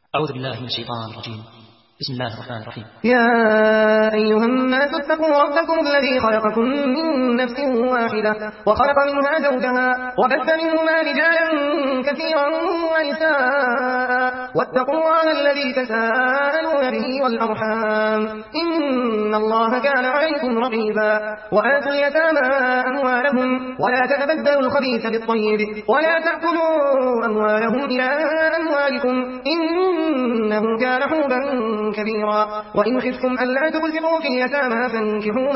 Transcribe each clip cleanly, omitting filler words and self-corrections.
أعوذ بالله من الشيطان الرجيم. بسم الله الرحمن الرحيم. يا أيها الناس اتقوا ربكم الذي خلقكم من نفس واحدة وخلق منها زوجها وبث منهما رجالا كثيرا ونساء واتقوا الله الذي تساءلون به والأرحام إن الله كان عليكم رقيبا. وآتوا اليتامى أموالهم ولا تتبدلوا الخبيث بالطيب ولا تأكلوا أموالهم إلى أموالكم إنه كان حوبا كبيرا. وإن خفتم ألا تقسطوا في اليتامى فانكحوا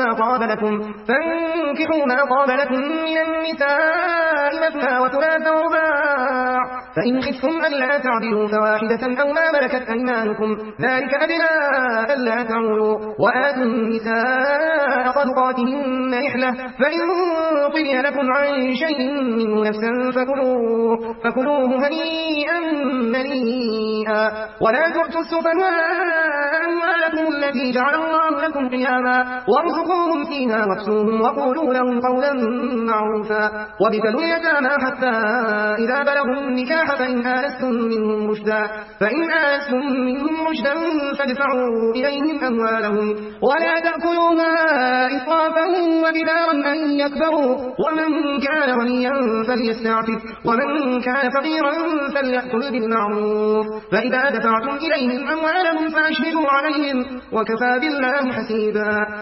ما طاب لكم من النساء مثنى وثلاث ورباع فإن خفتم ألا تعدلوا فواحدة أو ما ملكت أيمانكم ذلك أدنى ألا تعولوا. وآتوا النساء صدقاتهن نحلة فإن طبن لكم عن شيء منه نفسا فكلوه هنيئا مريئا. ولا تؤتوا السفهاء أموالكم التي جعل الله لكم قياما وارزقوهم فيها واكسوهم وقولوا لهم قولا معروفا. وابتلوا اليتامى حتى إذا بلغوا النكاح فإن آنستم منهم رشدا فادفعوا إليهم أموالهم ولا تأكلوها إسرافا وبدارا أن يكبروا. ومن كان غنيا فليستعفف ومن كان فقيرا فليأكل بالمعروف. فإذا دفعتم إليهم أموالهم فأشهدوا عليهم وكفى بالله حسيبا.